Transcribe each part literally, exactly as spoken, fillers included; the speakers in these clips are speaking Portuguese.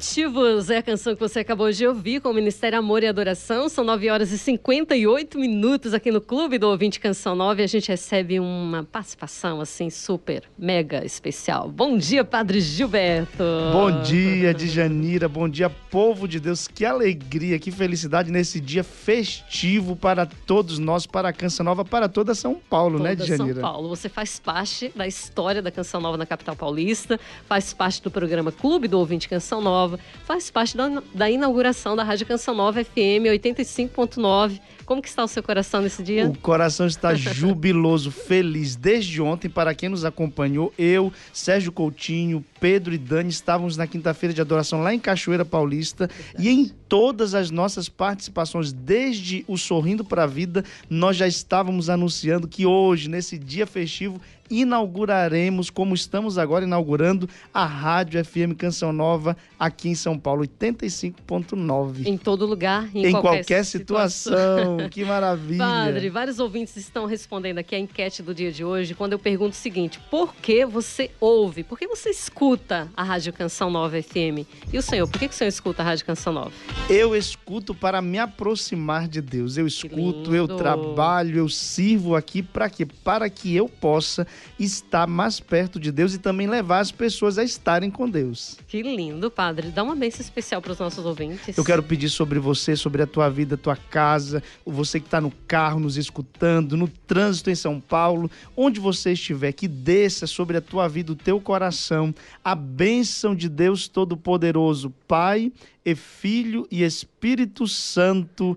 Motivos é a canção que você acabou de ouvir com o Ministério Amor e Adoração. São nove horas e cinquenta e oito minutos aqui no Clube do Ouvinte Canção Nova e a gente recebe uma participação assim super, mega especial. Bom dia, Padre Gilberto. Bom dia, Djanira. Bom dia, povo de Deus. Que alegria, que felicidade nesse dia festivo para todos nós, para a Canção Nova, para toda São Paulo, toda né, Djanira? São Paulo. Você faz parte da história da Canção Nova na capital paulista, faz parte do programa Clube do Ouvinte Canção Nova, faz parte da, da inauguração da Rádio Canção Nova F M oitenta e cinco ponto nove. Como que está o seu coração nesse dia? O coração está jubiloso, feliz. Desde ontem, para quem nos acompanhou, eu, Sérgio Coutinho, Pedro e Dani estávamos na quinta-feira de adoração lá em Cachoeira Paulista. Verdade. E em todas as nossas participações, desde o Sorrindo para a Vida, nós já estávamos anunciando que hoje, nesse dia festivo, inauguraremos, como estamos agora inaugurando, a Rádio F M Canção Nova aqui em São Paulo, oitenta e cinco ponto nove. Em todo lugar, em, em qualquer, qualquer situação. situação. Que maravilha. Padre, vários ouvintes estão respondendo aqui a enquete do dia de hoje, quando eu pergunto o seguinte: por que você ouve, por que você escuta a Rádio Canção Nova F M? E o senhor, por que, que o senhor escuta a Rádio Canção Nova? Eu escuto para me aproximar de Deus. Eu escuto, eu trabalho, eu sirvo aqui para quê? Para que eu possa estar mais perto de Deus e também levar as pessoas a estarem com Deus. Que lindo, Padre. Dá uma bênção especial para os nossos ouvintes. Eu quero pedir sobre você, sobre a tua vida, a tua casa, você que está no carro nos escutando, no trânsito em São Paulo, onde você estiver, que desça sobre a tua vida, o teu coração, a bênção de Deus Todo-Poderoso, Pai e Filho e Espírito Santo.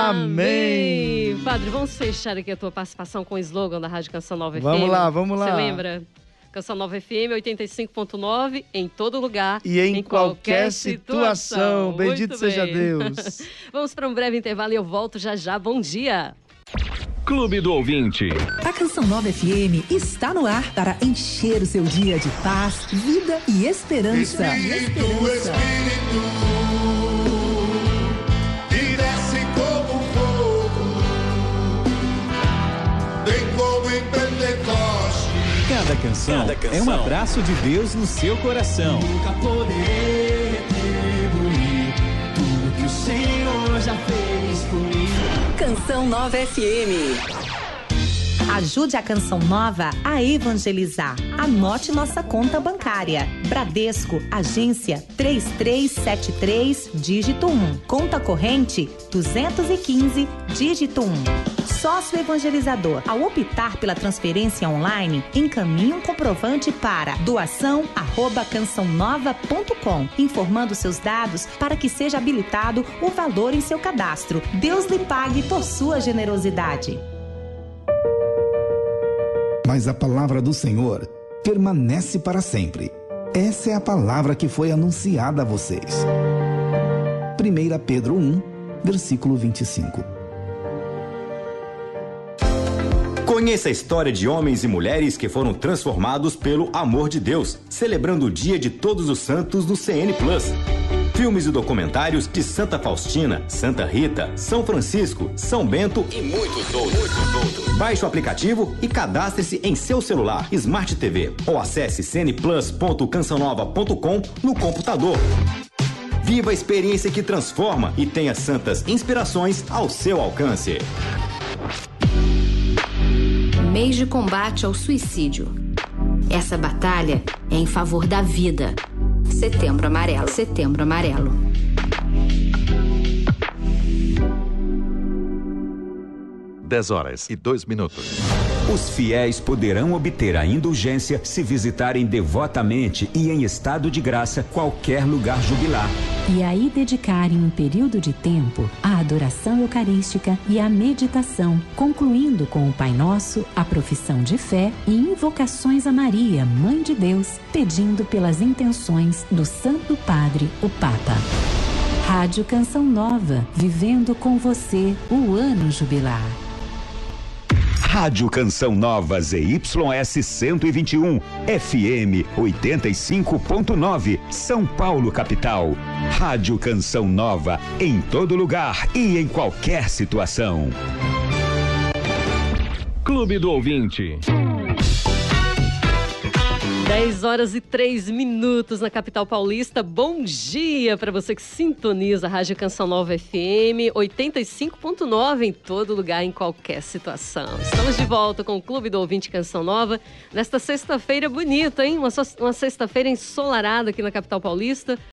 Amém. Amém! Padre, vamos fechar aqui a tua participação com o slogan da Rádio Canção Nova vamos F M. Vamos lá, vamos lá. Você lembra? Canção Nova F M oitenta e cinco ponto nove, em todo lugar e em, em qualquer, qualquer situação. situação. Bendito seja Deus. Vamos para um breve intervalo e eu volto já já. Bom dia! Clube do Ouvinte. A Canção Nova F M está no ar para encher o seu dia de paz, vida e esperança. Espírito, esperança. Espírito, que desce como fogo, bem como em Pentecoste. Cada canção, Cada canção é um abraço de Deus no seu coração. Nunca poder retribuir tudo que o Senhor já fez por mim. Canção Nova F M. Ajude a Canção Nova a evangelizar. Anote nossa conta bancária. Bradesco, agência três três sete três, dígito um. Conta corrente duzentos e quinze, dígito um. Sócio evangelizador, ao optar pela transferência online, encaminhe um comprovante para doação arroba canção nova ponto com, informando seus dados para que seja habilitado o valor em seu cadastro. Deus lhe pague por sua generosidade. Mas a palavra do Senhor permanece para sempre. Essa é a palavra que foi anunciada a vocês. primeira Pedro um, versículo vinte e cinco. Conheça a história de homens e mulheres que foram transformados pelo amor de Deus, celebrando o Dia de Todos os Santos no C N Plus. Filmes e documentários de Santa Faustina, Santa Rita, São Francisco, São Bento e muitos outros. Muitos outros. Baixe o aplicativo e cadastre-se em seu celular, Smart T V ou acesse c n plus ponto canção nova ponto com no computador. Viva a experiência que transforma e tenha santas inspirações ao seu alcance. Mês de combate ao suicídio. Essa batalha é em favor da vida. Setembro Amarelo. Setembro Amarelo. dez horas e dois minutos. Os fiéis poderão obter a indulgência se visitarem devotamente e em estado de graça qualquer lugar jubilar. E aí dedicarem um período de tempo à adoração eucarística e à meditação, concluindo com o Pai Nosso, a profissão de fé e invocações a Maria, Mãe de Deus, pedindo pelas intenções do Santo Padre, o Papa. Rádio Canção Nova, vivendo com você o ano jubilar. Rádio Canção Nova Z Y S cento e vinte e um, F M oitenta e cinco ponto nove, São Paulo capital. Rádio Canção Nova, em todo lugar e em qualquer situação. Clube do Ouvinte. dez horas e três minutos na capital paulista. Bom dia para você que sintoniza a Rádio Canção Nova F M oitenta e cinco ponto nove em todo lugar, em qualquer situação. Estamos de volta com o Clube do Ouvinte Canção Nova nesta sexta-feira bonita, hein? Uma, uma sexta-feira ensolarada aqui na capital paulista.